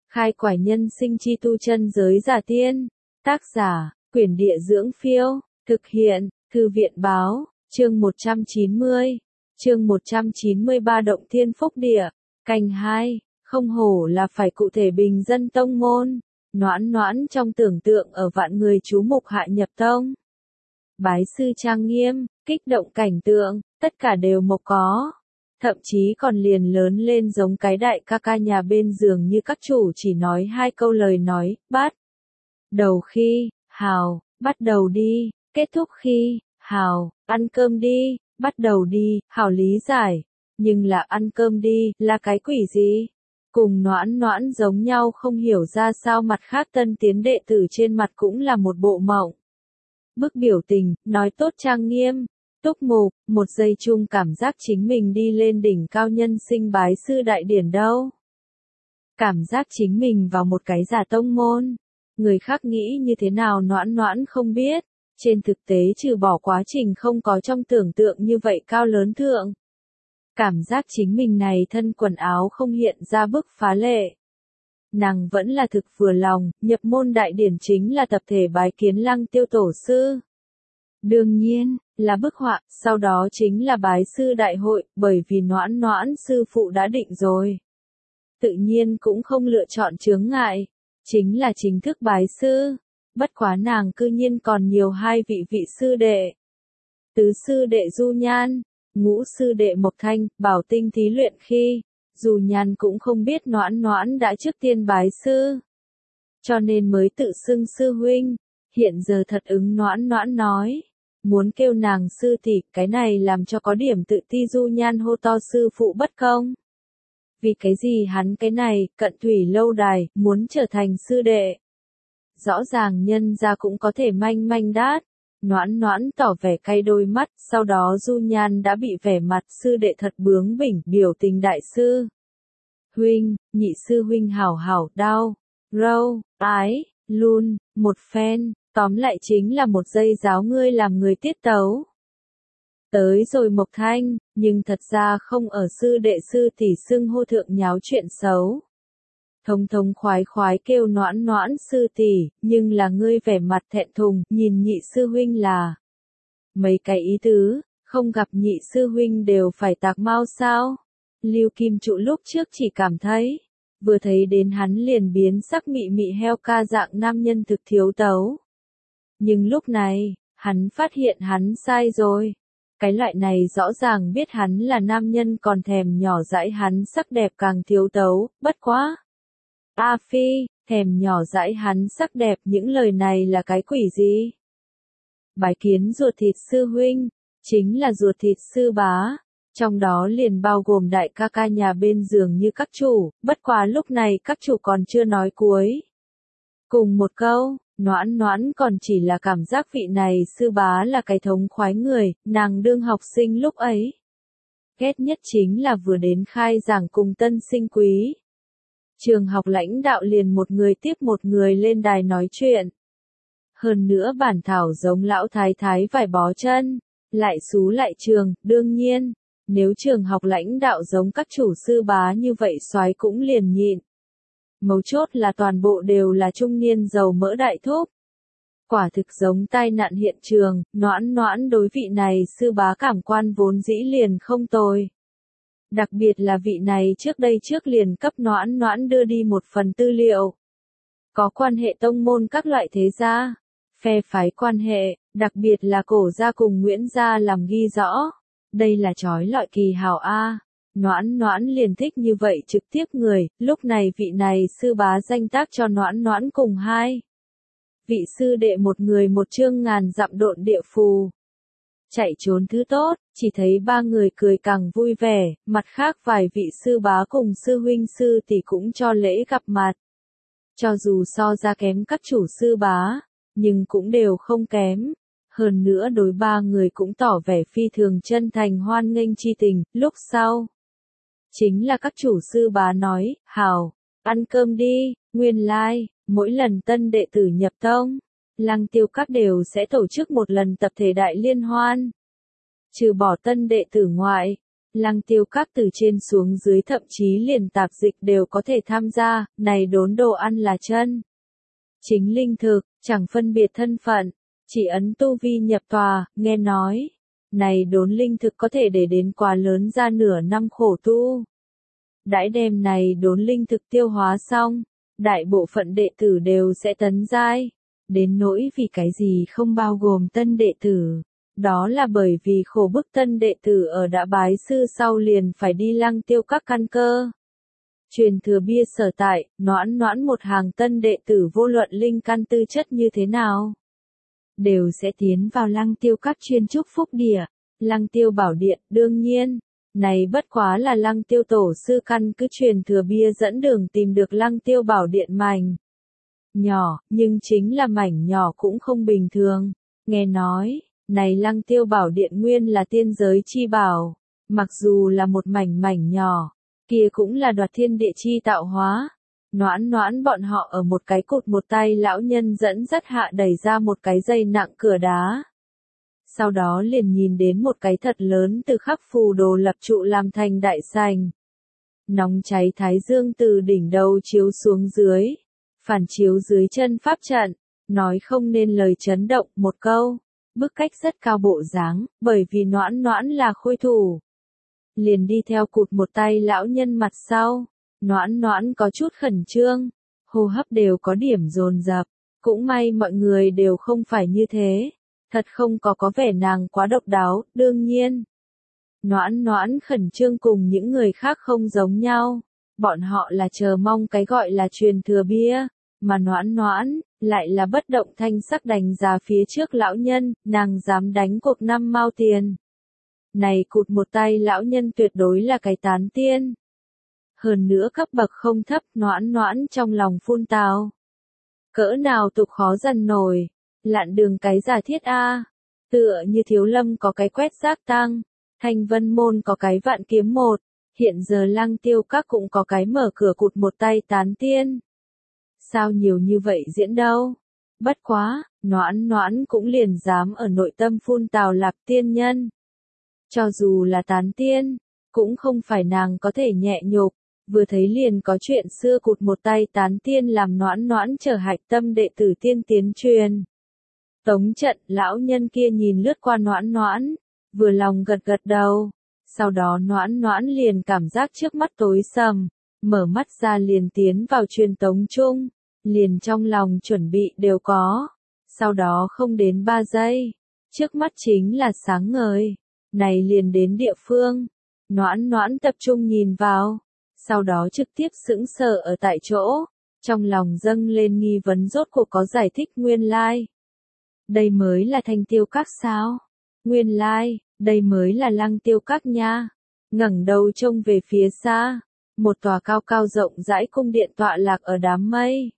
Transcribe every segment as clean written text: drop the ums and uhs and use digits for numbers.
Khai quải nhân sinh chi tu chân giới giả tiên. Tác giả, Quyển Địa Dưỡng Phiêu. Thực hiện, Thư viện Báo. Chương 190. Chương 193 Động Thiên Phúc Địa. Canh 2. Không hổ là phải cụ thể bình dân tông môn. Noãn noãn trong tưởng tượng ở vạn người chú mục hạ nhập tông. Bái sư trang nghiêm, kích động cảnh tượng, tất cả đều mộc có. Thậm chí còn liền lớn lên giống cái đại ca ca nhà bên giường như các chủ chỉ nói hai câu lời nói, bắt đầu khi, hào, bắt đầu đi, kết thúc khi, hào, ăn cơm đi, bắt đầu đi, hào lý giải. Nhưng là ăn cơm đi, là cái quỷ gì? Cùng noãn noãn giống nhau không hiểu ra sao mặt khác tân tiến đệ tử trên mặt cũng là một bộ mộng. Bức biểu tình, nói tốt trang nghiêm, túc mục, một giây chung cảm giác chính mình đi lên đỉnh cao nhân sinh bái sư đại điển đâu. Cảm giác chính mình vào một cái giả tông môn. Người khác nghĩ như thế nào noãn noãn không biết. Trên thực tế trừ bỏ quá trình không có trong tưởng tượng như vậy cao lớn thượng. Cảm giác chính mình này thân quần áo không hiện ra bức phá lệ. Nàng vẫn là thực vừa lòng, nhập môn đại điển chính là tập thể bái kiến Lăng Tiêu tổ sư. Đương nhiên, là bức họa, sau đó chính là bái sư đại hội, bởi vì noãn noãn sư phụ đã định rồi. Tự nhiên cũng không lựa chọn chướng ngại, chính là chính thức bái sư. Bất quá nàng cư nhiên còn nhiều hai vị sư đệ. Tứ sư đệ Du Nhan, ngũ sư đệ Mộc Thanh, bảo tinh thí luyện khi, Du Nhan cũng không biết noãn noãn đã trước tiên bái sư. Cho nên mới tự xưng sư huynh, hiện giờ thật ứng noãn noãn nói. Muốn kêu nàng sư tỷ, cái này làm cho có điểm tự ti. Du Nhan hô to sư phụ bất công. Vì cái gì hắn cái này, cận thủy lâu đài, muốn trở thành sư đệ. Rõ ràng nhân ra cũng có thể manh manh đát. Noãn noãn tỏ vẻ cay đôi mắt, sau đó Du Nhan đã bị vẻ mặt sư đệ thật bướng bỉnh, biểu tình đại sư. Huynh, nhị sư huynh hảo hảo, đau, râu, ái, luôn, một phen, tóm lại chính là một giây giáo ngươi làm người tiết tấu. Tới rồi Mộc Thanh, nhưng thật ra không ở sư đệ sư tỷ xưng hô thượng nháo chuyện xấu. Thống thống khoái khoái kêu noãn noãn sư tỷ, nhưng là ngươi vẻ mặt thẹn thùng, nhìn nhị sư huynh là. Mấy cái ý tứ, không gặp nhị sư huynh đều phải tạc mau sao? Lưu Kim Trụ lúc trước chỉ cảm thấy, vừa thấy đến hắn liền biến sắc mị mị heo ca dạng nam nhân thực thiếu tấu. Nhưng lúc này, hắn phát hiện hắn sai rồi. Cái loại này rõ ràng biết hắn là nam nhân còn thèm nhỏ dãi hắn sắc đẹp càng thiếu tấu, bất quá. A Phi, thèm nhỏ dãi hắn sắc đẹp, những lời này là cái quỷ gì? Bái kiến ruột thịt sư huynh, chính là ruột thịt sư bá, trong đó liền bao gồm đại ca ca nhà bên giường như các chủ, bất quá lúc này các chủ còn chưa nói cuối. Cùng một câu, noãn noãn còn chỉ là cảm giác vị này sư bá là cái thống khoái người, nàng đương học sinh lúc ấy. Ghét nhất chính là vừa đến khai giảng cùng tân sinh quý. Trường học lãnh đạo liền một người tiếp một người lên đài nói chuyện. Hơn nữa bản thảo giống lão thái thái vải bó chân, lại xú lại trường, đương nhiên, nếu trường học lãnh đạo giống các chủ sư bá như vậy soái cũng liền nhịn. Mấu chốt là toàn bộ đều là trung niên dầu mỡ đại thúc. Quả thực giống tai nạn hiện trường, noãn noãn đối vị này sư bá cảm quan vốn dĩ liền không tồi. Đặc biệt là vị này trước đây trước liền cấp noãn noãn đưa đi một phần tư liệu. Có quan hệ tông môn các loại thế gia, phe phái quan hệ, đặc biệt là Cổ gia cùng Nguyễn gia làm ghi rõ. Đây là chói lọi kỳ hào A. Noãn noãn liền thích như vậy trực tiếp người, lúc này vị này sư bá danh tác cho noãn noãn cùng hai. Vị sư đệ một người một chương ngàn dặm độn địa phù. Chạy trốn thứ tốt, chỉ thấy ba người cười càng vui vẻ, mặt khác vài vị sư bá cùng sư huynh sư tỷ cũng cho lễ gặp mặt. Cho dù so ra kém các chủ sư bá, nhưng cũng đều không kém. Hơn nữa đối ba người cũng tỏ vẻ phi thường chân thành hoan nghênh chi tình, lúc sau. Chính là các chủ sư bá nói, hảo, ăn cơm đi, nguyên lai, mỗi lần tân đệ tử nhập tông, Lăng Tiêu các đều sẽ tổ chức một lần tập thể đại liên hoan. Trừ bỏ tân đệ tử ngoại, Lăng Tiêu Các từ trên xuống dưới thậm chí liền tạp dịch đều có thể tham gia, này đốn đồ ăn là chân chính linh thực, chẳng phân biệt thân phận, chỉ ấn tu vi nhập tòa, nghe nói. Này đốn linh thực có thể để đến quá lớn ra nửa năm khổ tu. Đãi đêm này đốn linh thực tiêu hóa xong, đại bộ phận đệ tử đều sẽ tấn giai. Đến nỗi vì cái gì không bao gồm tân đệ tử. Đó là bởi vì khổ bức tân đệ tử ở đã bái sư sau liền phải đi Lăng Tiêu Các căn cơ. Truyền thừa bia sở tại, noãn một hàng tân đệ tử vô luận linh căn tư chất như thế nào. Đều sẽ tiến vào Lăng Tiêu Các chuyên chúc phúc địa, Lăng Tiêu Bảo Điện, đương nhiên. Này bất quá là Lăng Tiêu tổ sư căn cứ truyền thừa bia dẫn đường tìm được Lăng Tiêu Bảo Điện mảnh nhỏ, nhưng chính là mảnh nhỏ cũng không bình thường. Nghe nói, này Lăng Tiêu Bảo Điện nguyên là tiên giới chi bảo, mặc dù là một mảnh nhỏ, kia cũng là đoạt thiên địa chi tạo hóa. Noãn bọn họ ở một cái cột một tay lão nhân dẫn dắt hạ đẩy ra một cái dây nặng cửa đá. Sau đó liền nhìn đến một cái thật lớn từ khắc phù đồ lập trụ làm thành đại sành. Nóng cháy thái dương từ đỉnh đầu chiếu xuống dưới, phản chiếu dưới chân pháp trận, nói không nên lời chấn động một câu, bức cách rất cao bộ dáng, bởi vì noãn là khôi thủ. Liền đi theo cụt một tay lão nhân mặt sau, noãn có chút khẩn trương, hô hấp đều có điểm dồn dập, cũng may mọi người đều không phải như thế, thật không có vẻ nàng quá độc đáo, đương nhiên. Noãn khẩn trương cùng những người khác không giống nhau, bọn họ là chờ mong cái gọi là truyền thừa bia, mà noãn lại là bất động thanh sắc đánh giá phía trước lão nhân, nàng dám đánh cột 5 mao tiền. Này cụt một tay lão nhân tuyệt đối là cái tán tiên. Hơn nữa cấp bậc không thấp, noãn trong lòng phun tào. Cỡ nào tục khó dần nổi, lạn đường cái giả thiết a. Tựa như Thiếu Lâm có cái quét rác tăng, Thanh Vân Môn có cái vạn kiếm một, hiện giờ Lăng Tiêu Các cũng có cái mở cửa cụt một tay tán tiên. Sao nhiều như vậy diễn đâu? Bất quá, noãn cũng liền dám ở nội tâm phun tào Lạp tiên nhân. Cho dù là tán tiên, cũng không phải nàng có thể nhẹ nhục, vừa thấy liền có chuyện xưa cụt một tay tán tiên làm noãn trở hạch tâm đệ tử tiên tiến truyền. Tống trận, lão nhân kia nhìn lướt qua noãn, vừa lòng gật đầu, sau đó noãn liền cảm giác trước mắt tối sầm, mở mắt ra liền tiến vào truyền tống chung, liền trong lòng chuẩn bị đều có, sau đó không đến 3 giây, trước mắt chính là sáng ngời. Này liền đến địa phương, noãn tập trung nhìn vào, sau đó trực tiếp sững sờ ở tại chỗ, trong lòng dâng lên nghi vấn rốt cuộc có giải thích nguyên lai. Đây mới là Thanh Tiêu Các sao? Nguyên lai, đây mới là Lăng Tiêu Các nha. Ngẩng đầu trông về phía xa, một tòa cao rộng rãi cung điện tọa lạc ở đám mây.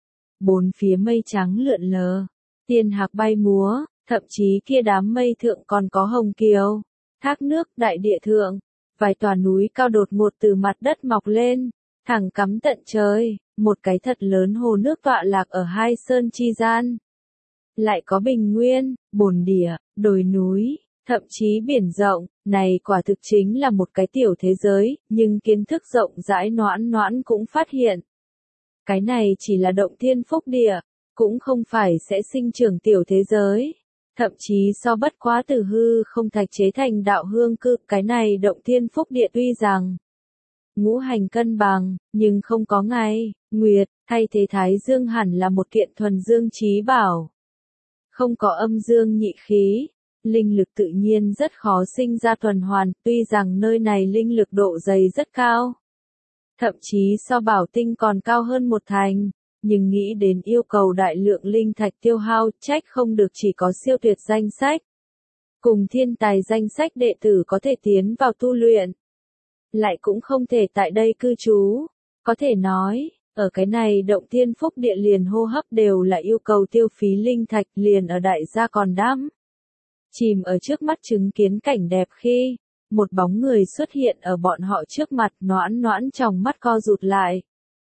Bốn phía mây trắng lượn lờ, tiên hạc bay múa. Thậm chí kia đám mây thượng còn có hồng kiều, thác nước, đại địa thượng, vài tòa núi cao đột ngột từ mặt đất mọc lên, thẳng cắm tận trời, một cái thật lớn hồ nước tọa lạc ở hai sơn chi gian. Lại có bình nguyên, bồn địa, đồi núi, thậm chí biển rộng, này quả thực chính là một cái tiểu thế giới, nhưng kiến thức rộng rãi noãn cũng phát hiện. Cái này chỉ là động thiên phúc địa, cũng không phải sẽ sinh trưởng tiểu thế giới. Thậm chí so bất quá từ hư không thạch chế thành đạo hương cư, cái này động thiên phúc địa tuy rằng ngũ hành cân bằng, nhưng không có ngày, nguyệt, thay thế thái dương hẳn là một kiện thuần dương chí bảo. Không có âm dương nhị khí, linh lực tự nhiên rất khó sinh ra tuần hoàn, tuy rằng nơi này linh lực độ dày rất cao. Thậm chí so bảo tinh còn cao hơn 1 thành. Nhưng nghĩ đến yêu cầu đại lượng linh thạch tiêu hao, trách không được chỉ có siêu tuyệt danh sách. Cùng thiên tài danh sách đệ tử có thể tiến vào tu luyện. Lại cũng không thể tại đây cư trú. Có thể nói, ở cái này động thiên phúc địa liền hô hấp đều là yêu cầu tiêu phí linh thạch liền ở đại gia còn đắm. Chìm ở trước mắt chứng kiến cảnh đẹp khi, một bóng người xuất hiện ở bọn họ trước mặt noãn trong mắt co rụt lại.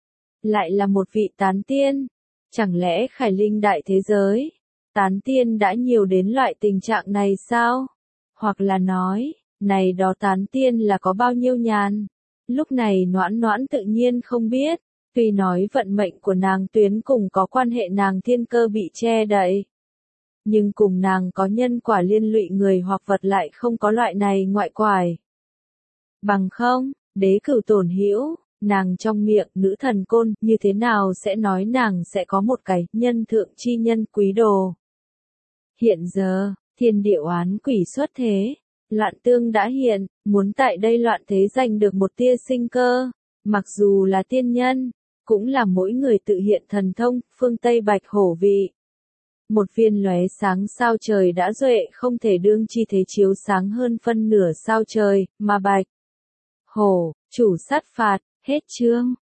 Lại là một vị tán tiên. Chẳng lẽ Khải Linh đại thế giới, tán tiên đã nhiều đến loại tình trạng này sao? Hoặc là nói, này đó tán tiên là có bao nhiêu nhàn. Lúc này Noãn Noãn tự nhiên không biết, tuy nói vận mệnh của nàng tuyến cùng có quan hệ nàng thiên cơ bị che đậy. Nhưng cùng nàng có nhân quả liên lụy người hoặc vật lại không có loại này ngoại quải. Bằng không, đế cửu tổn hữu, nàng trong miệng nữ thần côn như thế nào sẽ nói nàng sẽ có một cái nhân thượng chi nhân quý đồ. Hiện giờ, thiên địa oán quỷ xuất thế, loạn tương đã hiện, muốn tại đây loạn thế giành được một tia sinh cơ, mặc dù là tiên nhân, cũng là mỗi người tự hiện thần thông, phương Tây bạch hổ vị. Một viên lóe sáng sao trời đã duệ không thể đương chi thế chiếu sáng hơn phân nửa sao trời, mà bạch hổ, chủ sát phạt, hết chương.